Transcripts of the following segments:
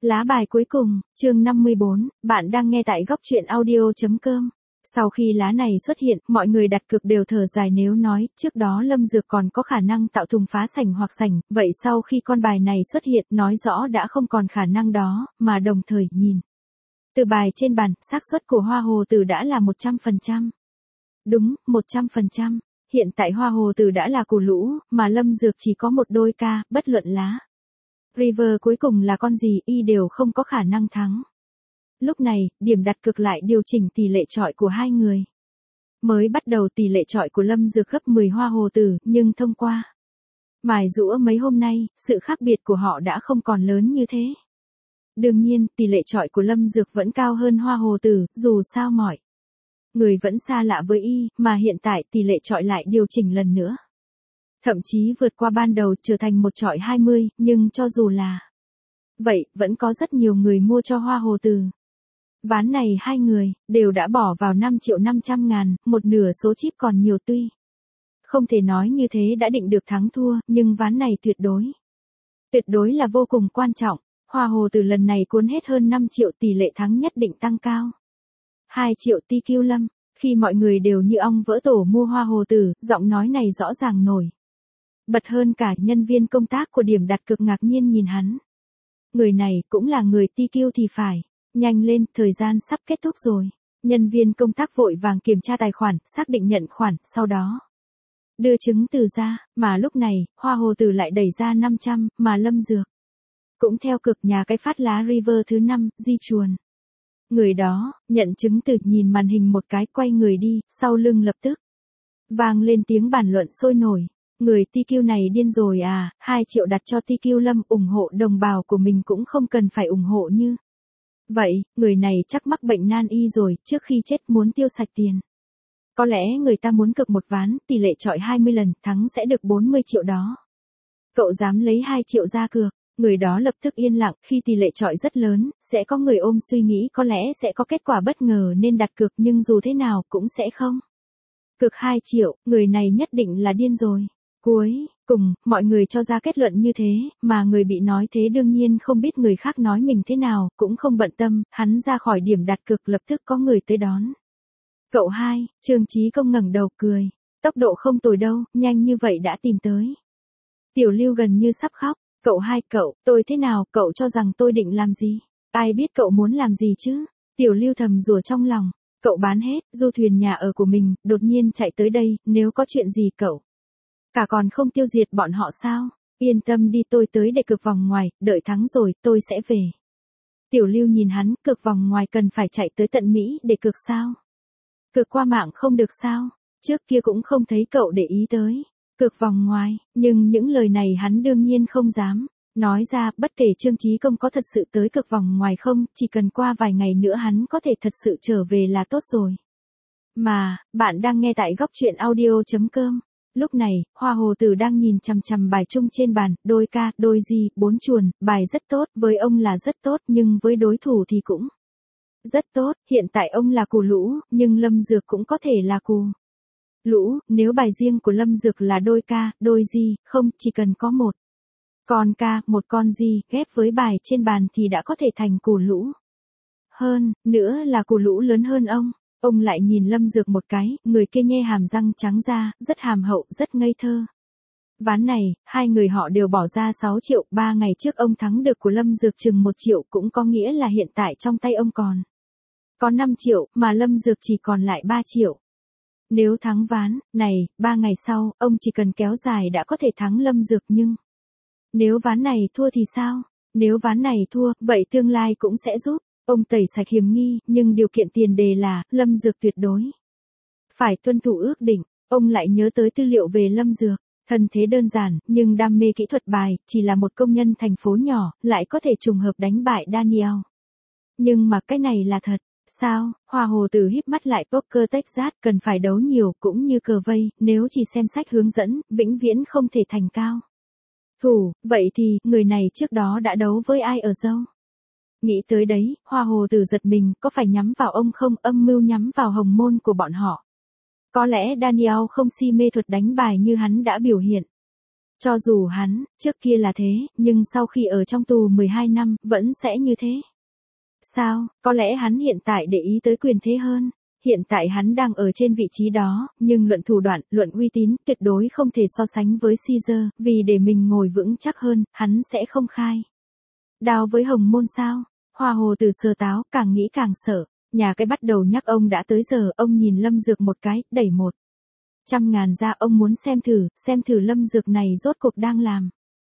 Lá bài cuối cùng, chương 54, bạn đang nghe tại góc truyện audio.com. Sau khi lá này xuất hiện, mọi người đặt cược đều thở dài nếu nói, trước đó Lâm Dược còn có khả năng tạo thùng phá sảnh hoặc sảnh, vậy sau khi con bài này xuất hiện, nói rõ đã không còn khả năng đó, mà đồng thời nhìn. Từ bài trên bàn, xác suất của Hoa Hồ Tử đã là 100%. Đúng, 100%. Hiện tại Hoa Hồ Tử đã là củ lũ, mà Lâm Dược chỉ có một đôi ca, bất luận lá River cuối cùng là con gì y đều không có khả năng thắng. Lúc này, điểm đặt cược lại điều chỉnh tỷ lệ chọi của hai người. Mới bắt đầu tỷ lệ chọi của Lâm Dược gấp 10 Hoa Hồ Tử, nhưng thông qua mài giũa mấy hôm nay, sự khác biệt của họ đã không còn lớn như thế. Đương nhiên, tỷ lệ chọi của Lâm Dược vẫn cao hơn Hoa Hồ Tử, dù sao mọi người vẫn xa lạ với y, mà hiện tại tỷ lệ chọi lại điều chỉnh lần nữa. Thậm chí vượt qua ban đầu trở thành một chọi 20, nhưng cho dù là vậy, vẫn có rất nhiều người mua cho Hoa Hồ Tử. Ván này hai người đều đã bỏ vào 5.500.000, một nửa số chip còn nhiều tuy không thể nói như thế đã định được thắng thua, nhưng ván này tuyệt đối là vô cùng quan trọng. Hoa Hồ Tử lần này cuốn hết hơn 5 triệu, tỷ lệ thắng nhất định tăng cao. 2 triệu TQ Lâm, khi mọi người đều như ong vỡ tổ mua Hoa Hồ Tử, giọng nói này rõ ràng nổi bật hơn cả. Nhân viên công tác của điểm đặt cược ngạc nhiên nhìn hắn. Người này cũng là người TQ thì phải. Nhanh lên, thời gian sắp kết thúc rồi. Nhân viên công tác vội vàng kiểm tra tài khoản, xác định nhận khoản, sau đó đưa chứng từ ra, mà lúc này, Hoa Hồ Tử lại đẩy ra 500, mà Lâm Dược cũng theo cực nhà cái phát lá River thứ 5, di chuồn. Người đó, nhận chứng từ, nhìn màn hình một cái, quay người đi, sau lưng lập tức vang lên tiếng bàn luận sôi nổi. Người TQ này điên rồi à, 2 triệu đặt cho TQ Lâm, ủng hộ đồng bào của mình cũng không cần phải ủng hộ như vậy, người này chắc mắc bệnh nan y rồi, trước khi chết muốn tiêu sạch tiền. Có lẽ người ta muốn cược một ván, tỷ lệ chọi 20 lần, thắng sẽ được 40 triệu đó. Cậu dám lấy 2 triệu ra cược? Người đó lập tức yên lặng, khi tỷ lệ chọi rất lớn, sẽ có người ôm suy nghĩ có lẽ sẽ có kết quả bất ngờ nên đặt cược, nhưng dù thế nào cũng sẽ không cược 2 triệu, người này nhất định là điên rồi. Cuối cùng, mọi người cho ra kết luận như thế, mà người bị nói thế đương nhiên không biết người khác nói mình thế nào, cũng không bận tâm, hắn ra khỏi điểm đặt cược lập tức có người tới đón. Cậu hai, Trương Chí Công ngẩng đầu cười, tốc độ không tồi đâu, nhanh như vậy đã tìm tới. Tiểu Lưu gần như sắp khóc, cậu hai, tôi thế nào, cậu cho rằng tôi định làm gì? Ai biết cậu muốn làm gì chứ? Tiểu Lưu thầm rủa trong lòng, cậu bán hết du thuyền nhà ở của mình, đột nhiên chạy tới đây, nếu có chuyện gì cậu cả còn không tiêu diệt bọn họ sao? Yên tâm đi, tôi tới để cược vòng ngoài, đợi thắng rồi, tôi sẽ về. Tiểu Lưu nhìn hắn, cược vòng ngoài cần phải chạy tới tận Mỹ để cược sao? Cược qua mạng không được sao? Trước kia cũng không thấy cậu để ý tới cược vòng ngoài, nhưng những lời này hắn đương nhiên không dám nói ra, bất kể Trương Chí Công có thật sự tới cược vòng ngoài không, chỉ cần qua vài ngày nữa hắn có thể thật sự trở về là tốt rồi. Mà, bạn đang nghe tại góc truyện audio.com. Lúc này, Hoa Hồ Tử đang nhìn chằm chằm bài chung trên bàn, đôi ca, đôi di, 4 chuồn, bài rất tốt, với ông là rất tốt, nhưng với đối thủ thì cũng rất tốt. Hiện tại ông là cù lũ, nhưng Lâm Dược cũng có thể là cù lũ, nếu bài riêng của Lâm Dược là đôi ca, đôi di, không, chỉ cần có một con ca, một con di, ghép với bài trên bàn thì đã có thể thành cù lũ. Hơn nữa là cù lũ lớn hơn ông. Ông lại nhìn Lâm Dược một cái, người kia nhe hàm răng trắng ra, rất hàm hậu, rất ngây thơ. Ván này, hai người họ đều bỏ ra 6 triệu, 3 ngày trước ông thắng được của Lâm Dược chừng 1 triệu, cũng có nghĩa là hiện tại trong tay ông còn có 5 triệu, mà Lâm Dược chỉ còn lại 3 triệu. Nếu thắng ván này, 3 ngày sau, ông chỉ cần kéo dài đã có thể thắng Lâm Dược, nhưng nếu ván này thua thì sao? Nếu ván này thua, vậy tương lai cũng sẽ giúp ông tẩy sạch hiểm nghi, nhưng điều kiện tiền đề là, Lâm Dược tuyệt đối phải tuân thủ ước định. Ông lại nhớ tới tư liệu về Lâm Dược, thân thế đơn giản, nhưng đam mê kỹ thuật bài, chỉ là một công nhân thành phố nhỏ, lại có thể trùng hợp đánh bại Daniel. Nhưng mà cái này là thật, sao? Hoa Hồ Tử híp mắt lại, poker Texas cần phải đấu nhiều, cũng như cờ vây, nếu chỉ xem sách hướng dẫn, vĩnh viễn không thể thành cao thủ, vậy thì, người này trước đó đã đấu với ai ở đâu? Nghĩ tới đấy, Hoa Hồ Tử giật mình, có phải nhắm vào ông không, âm mưu nhắm vào hồng môn của bọn họ. Có lẽ Daniel không si mê thuật đánh bài như hắn đã biểu hiện. Cho dù hắn, trước kia là thế, nhưng sau khi ở trong tù 12 năm, vẫn sẽ như thế. Sao, có lẽ hắn hiện tại để ý tới quyền thế hơn. Hiện tại hắn đang ở trên vị trí đó, nhưng luận thủ đoạn, luận uy tín, tuyệt đối không thể so sánh với Caesar, vì để mình ngồi vững chắc hơn, hắn sẽ không khai đao với Hồng Môn sao? Hoa Hồ Tử sờ táo, càng nghĩ càng sợ. Nhà cái bắt đầu nhắc ông đã tới giờ, ông nhìn Lâm Dược một cái, đẩy 100.000 ra, ông muốn xem thử Lâm Dược này rốt cuộc đang làm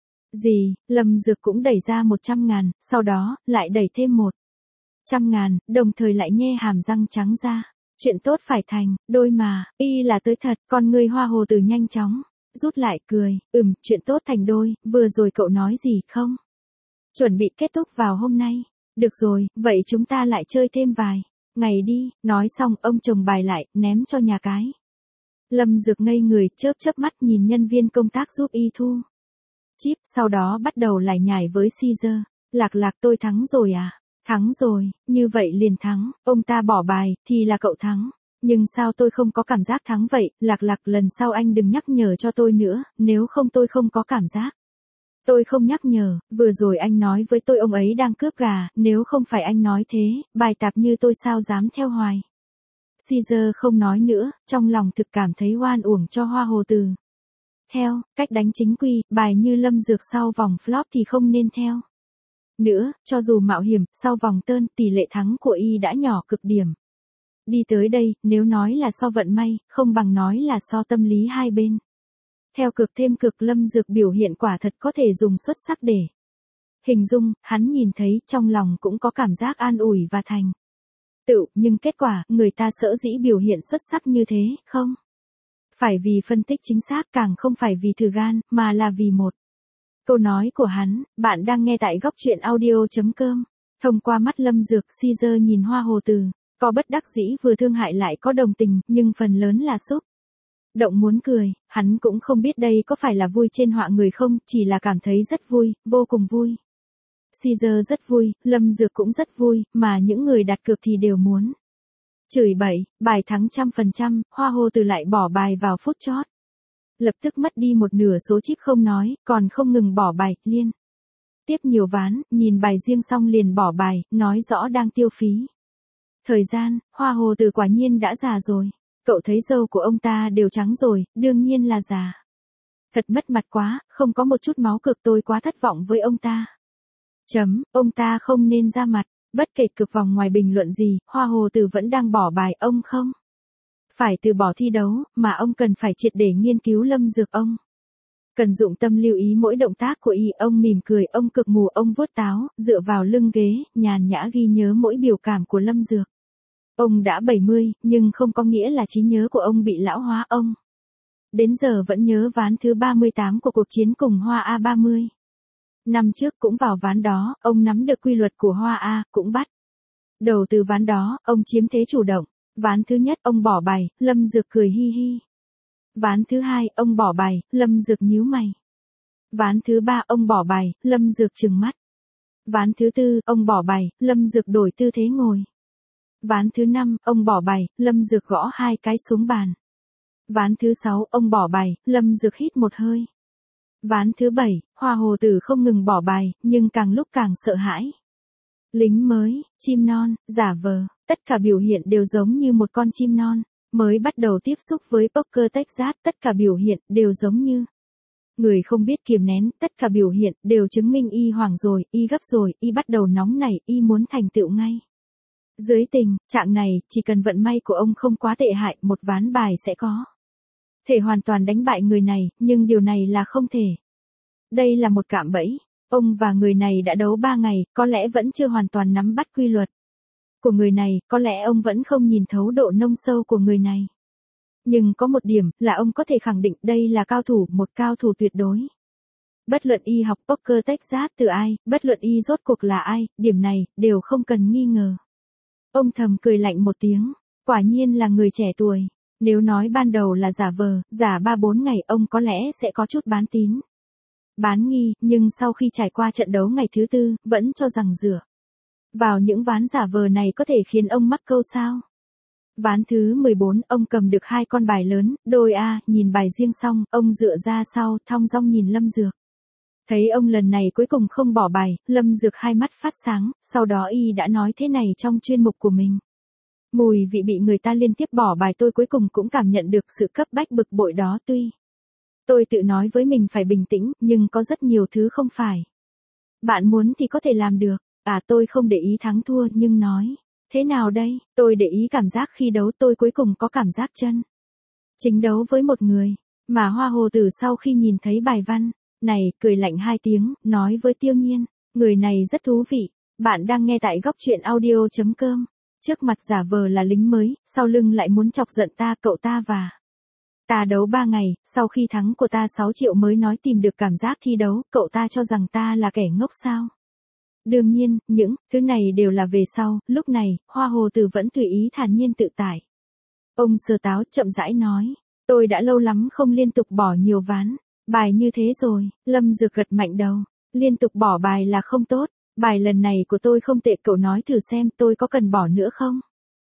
gì. Lâm Dược cũng đẩy ra 100.000, sau đó, lại đẩy thêm 100.000, đồng thời lại nhe hàm răng trắng ra. Chuyện tốt phải thành, đôi mà, y là tới thật, con người Hoa Hồ Tử nhanh chóng rút lại cười, chuyện tốt thành đôi, vừa rồi cậu nói gì không? Chuẩn bị kết thúc vào hôm nay. Được rồi, vậy chúng ta lại chơi thêm vài ngày đi. Nói xong, ông chồng bài lại, ném cho nhà cái. Lâm Dược ngây người, chớp mắt nhìn nhân viên công tác giúp y thu chip, sau đó bắt đầu lải nhải với Caesar. Lạc tôi thắng rồi à? Thắng rồi, như vậy liền thắng, ông ta bỏ bài, thì là cậu thắng. Nhưng sao tôi không có cảm giác thắng vậy? Lạc, lần sau anh đừng nhắc nhở cho tôi nữa, nếu không tôi không có cảm giác. Tôi không nhắc nhở, vừa rồi anh nói với tôi ông ấy đang cướp gà, nếu không phải anh nói thế, bài tạp như tôi sao dám theo hoài. Caesar không nói nữa, trong lòng thực cảm thấy oan uổng cho Hoa Hồ Tử. Theo, cách đánh chính quy, bài như Lâm Dược sau vòng flop thì không nên theo. Nữa, cho dù mạo hiểm, sau vòng tơn, tỷ lệ thắng của y đã nhỏ cực điểm. Đi tới đây, nếu nói là so vận may, không bằng nói là so tâm lý hai bên. Theo cực thêm cực, Lâm Dược biểu hiện quả thật có thể dùng xuất sắc để hình dung. Hắn nhìn thấy, trong lòng cũng có cảm giác an ủi và thành tựu, nhưng kết quả, người ta sở dĩ biểu hiện xuất sắc như thế, không phải vì phân tích chính xác, càng không phải vì thử gan, mà là vì một câu nói của hắn. Bạn đang nghe tại góc truyện audio.com. Thông qua mắt Lâm Dược, Caesar nhìn Hoa Hồ Tử, có bất đắc dĩ, vừa thương hại lại có đồng tình, nhưng phần lớn là xúc động muốn cười. Hắn cũng không biết đây có phải là vui trên họa người không, chỉ là cảm thấy rất vui, vô cùng vui. Caesar rất vui, Lâm Dược cũng rất vui, mà những người đặt cược thì đều muốn chửi bậy. Bài thắng 100%, Hoa Hồ Tử lại bỏ bài vào phút chót. Lập tức mất đi một nửa số chip không nói, còn không ngừng bỏ bài, liên tiếp nhiều ván, nhìn bài riêng xong liền bỏ bài, nói rõ đang tiêu phí thời gian. Hoa Hồ Tử quả nhiên đã già rồi. Cậu thấy râu của ông ta đều trắng rồi, đương nhiên là già. Thật mất mặt quá, không có một chút máu cực, tôi quá thất vọng với ông ta. Ông ta không nên ra mặt. Bất kể cực vòng ngoài bình luận gì, Hoa Hồ Tử vẫn đang bỏ bài. Ông không phải từ bỏ thi đấu, mà ông cần phải triệt để nghiên cứu Lâm Dược. Ông cần dụng tâm lưu ý mỗi động tác của y. Ông mỉm cười, ông cực mù, ông vuốt táo, dựa vào lưng ghế, nhàn nhã ghi nhớ mỗi biểu cảm của Lâm Dược. Ông đã 70, nhưng không có nghĩa là trí nhớ của ông bị lão hóa. Ông đến giờ vẫn nhớ ván thứ 38 của cuộc chiến cùng Hoa A 30. Năm trước cũng vào ván đó, ông nắm được quy luật của Hoa A, cũng bắt đầu từ ván đó, ông chiếm thế chủ động. Ván thứ nhất, ông bỏ bài, Lâm Dược cười hi hi. Ván thứ hai, ông bỏ bài, Lâm Dược nhíu mày. Ván thứ ba, ông bỏ bài, Lâm Dược trừng mắt. Ván thứ tư, ông bỏ bài, Lâm Dược đổi tư thế ngồi. Ván thứ 5, ông bỏ bài, Lâm Dược gõ 2 cái xuống bàn. Ván thứ 6, ông bỏ bài, Lâm Dược hít một hơi. Ván thứ 7, Hoa Hồ Tử không ngừng bỏ bài, nhưng càng lúc càng sợ hãi. Lính mới, chim non, giả vờ, tất cả biểu hiện đều giống như một con chim non, mới bắt đầu tiếp xúc với poker Texas, tất cả biểu hiện đều giống như người không biết kiềm nén, tất cả biểu hiện đều chứng minh y hoảng rồi, y gấp rồi, y bắt đầu nóng nảy, y muốn thành tựu ngay. Dưới tình trạng này, chỉ cần vận may của ông không quá tệ hại, một ván bài sẽ có thể hoàn toàn đánh bại người này, nhưng điều này là không thể. Đây là một cạm bẫy. Ông và người này đã đấu 3 ngày, có lẽ vẫn chưa hoàn toàn nắm bắt quy luật của người này, có lẽ ông vẫn không nhìn thấu độ nông sâu của người này. Nhưng có một điểm, là ông có thể khẳng định đây là cao thủ, một cao thủ tuyệt đối. Bất luận y học poker Texas từ ai, bất luận y rốt cuộc là ai, điểm này, đều không cần nghi ngờ. Ông thầm cười lạnh một tiếng, quả nhiên là người trẻ tuổi. Nếu nói ban đầu là giả vờ, giả 3-4 ngày, ông có lẽ sẽ có chút bán tín bán nghi, nhưng sau khi trải qua trận đấu ngày thứ 4, vẫn cho rằng dựa vào những ván giả vờ này có thể khiến ông mắc câu sao. Ván thứ 14, ông cầm được 2 con bài lớn, đôi A, nhìn bài riêng xong, ông dựa ra sau, thong dong nhìn Lâm Dược. Thấy ông lần này cuối cùng không bỏ bài, Lâm Dược hai mắt phát sáng, sau đó y đã nói thế này trong chuyên mục của mình. Mùi vị bị người ta liên tiếp bỏ bài tôi cuối cùng cũng cảm nhận được sự cấp bách bực bội đó tuy. Tôi tự nói với mình phải bình tĩnh, nhưng có rất nhiều thứ không phải. Bạn muốn thì có thể làm được, tôi không để ý thắng thua nhưng nói. Thế nào đây, tôi để ý cảm giác khi đấu tôi cuối cùng có cảm giác chân. Chính đấu với một người, mà Hoa Hồ Tử sau khi nhìn thấy bài văn, này, cười lạnh 2 tiếng, nói với Tiêu Nhiên, người này rất thú vị, bạn đang nghe tại góc truyện audio.com. Trước mặt giả vờ là lính mới, sau lưng lại muốn chọc giận ta cậu ta và ta đấu 3 ngày, sau khi thắng của ta 6 triệu mới nói tìm được cảm giác thi đấu, cậu ta cho rằng ta là kẻ ngốc sao? Đương nhiên, những thứ này đều là về sau, lúc này, Hoa Hồ Tử vẫn tùy ý thản nhiên tự tại. Ông Sơ Táo chậm rãi nói, tôi đã lâu lắm không liên tục bỏ nhiều ván, bài như thế rồi, Lâm Dược gật mạnh đầu, liên tục bỏ bài là không tốt, bài lần này của tôi không tệ cậu nói thử xem tôi có cần bỏ nữa không?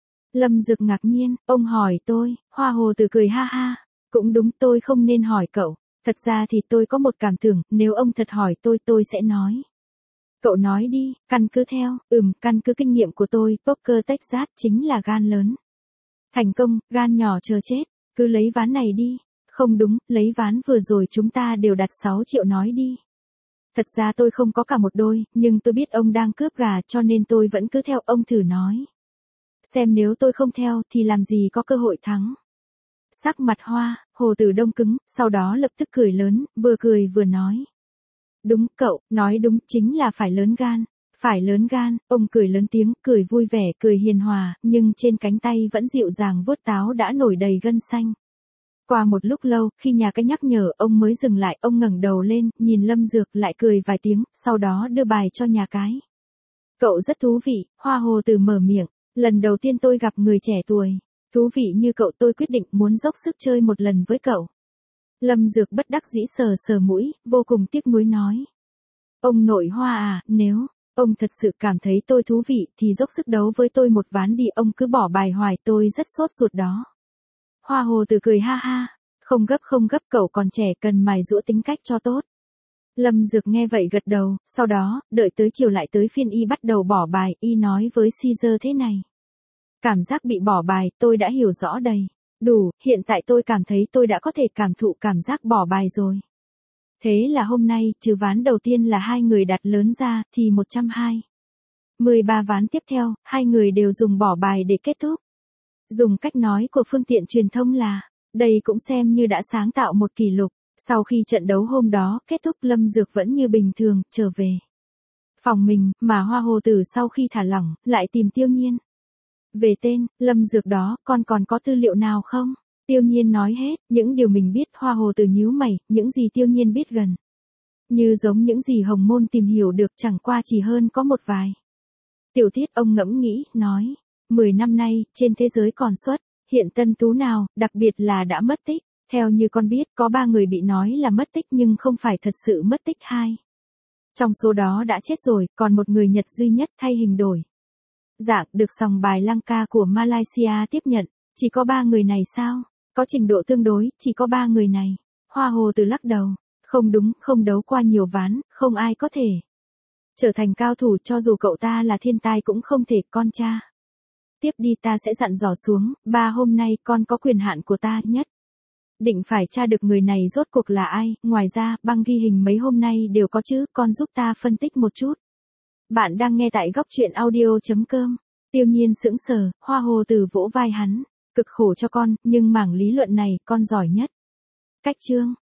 Lâm Dược ngạc nhiên, ông hỏi tôi, Hoa Hồ Tử cười ha ha, cũng đúng tôi không nên hỏi cậu, thật ra thì tôi có một cảm tưởng, nếu ông thật hỏi tôi sẽ nói. Cậu nói đi, căn cứ theo, căn cứ kinh nghiệm của tôi, poker Texas chính là gan lớn. Thành công, gan nhỏ chờ chết, cứ lấy ván này đi. Không đúng, lấy ván vừa rồi chúng ta đều đặt 6 triệu nói đi. Thật ra tôi không có cả một đôi, nhưng tôi biết ông đang cướp gà cho nên tôi vẫn cứ theo ông thử nói. Xem nếu tôi không theo thì làm gì có cơ hội thắng. Sắc mặt Hoa Hồ Tử đông cứng, sau đó lập tức cười lớn, vừa cười vừa nói. Đúng cậu, nói đúng chính là phải lớn gan. Phải lớn gan, ông cười lớn tiếng, cười vui vẻ, cười hiền hòa, nhưng trên cánh tay vẫn dịu dàng vuốt táo đã nổi đầy gân xanh. Qua một lúc lâu, khi nhà cái nhắc nhở, ông mới dừng lại, ông ngẩng đầu lên, nhìn Lâm Dược lại cười vài tiếng, sau đó đưa bài cho nhà cái. Cậu rất thú vị, Hoa Hồ Tử mở miệng, lần đầu tiên tôi gặp người trẻ tuổi. Thú vị như cậu tôi quyết định muốn dốc sức chơi một lần với cậu. Lâm Dược bất đắc dĩ sờ sờ mũi, vô cùng tiếc nuối nói. Ông nội Hoa à, nếu ông thật sự cảm thấy tôi thú vị thì dốc sức đấu với tôi một ván đi, ông cứ bỏ bài hoài tôi rất sốt ruột đó. Hoa Hồ Tử cười ha ha, không gấp cậu còn trẻ cần mài giũa tính cách cho tốt. Lâm Dược nghe vậy gật đầu, sau đó, đợi tới chiều lại tới phiên y bắt đầu bỏ bài, y nói với Caesar thế này. Cảm giác bị bỏ bài, tôi đã hiểu rõ đầy. Đủ, hiện tại tôi cảm thấy tôi đã có thể cảm thụ cảm giác bỏ bài rồi. Thế là hôm nay, trừ ván đầu tiên là 2 người đặt lớn ra, thì 120. 13 ván tiếp theo, 2 người đều dùng bỏ bài để kết thúc. Dùng cách nói của phương tiện truyền thông là, đây cũng xem như đã sáng tạo một kỷ lục. Sau khi trận đấu hôm đó kết thúc Lâm Dược vẫn như bình thường, trở về phòng mình, mà Hoa Hồ Tử sau khi thả lỏng, lại tìm Tiêu Nhiên. Về tên, Lâm Dược đó, con còn có tư liệu nào không? Tiêu Nhiên nói hết, những điều mình biết. Hoa Hồ Tử nhíu mày, những gì Tiêu Nhiên biết gần như giống những gì Hồng Môn tìm hiểu được, chẳng qua chỉ hơn có một vài tiểu tiết. Ông ngẫm nghĩ, nói, 10 năm nay, trên thế giới còn xuất hiện tân tú nào, đặc biệt là đã mất tích. Theo như con biết, có 3 người bị nói là mất tích nhưng không phải thật sự mất tích. 2 trong số đó đã chết rồi, còn một người Nhật duy nhất thay hình đổi dạng được sòng bài Lanka của Malaysia tiếp nhận. Chỉ có 3 người này sao? Có trình độ tương đối, chỉ có 3 người này. Hoa Hồ Tử lắc đầu. Không đúng, không đấu qua nhiều ván, không ai có thể trở thành cao thủ, cho dù cậu ta là thiên tài cũng không thể. Con cha tiếp đi, ta sẽ dặn dò xuống, 3 hôm nay con có quyền hạn của ta nhất định phải tra được người này rốt cuộc là ai. Ngoài ra, băng ghi hình mấy hôm nay đều có chứ, con giúp ta phân tích một chút. Bạn đang nghe tại góc truyện audio.com. Tiêu Nhiên sững sờ, Hoa Hồ Tử vỗ vai hắn. Cực khổ cho con, nhưng mảng lý luận này, con giỏi nhất. Cách chương.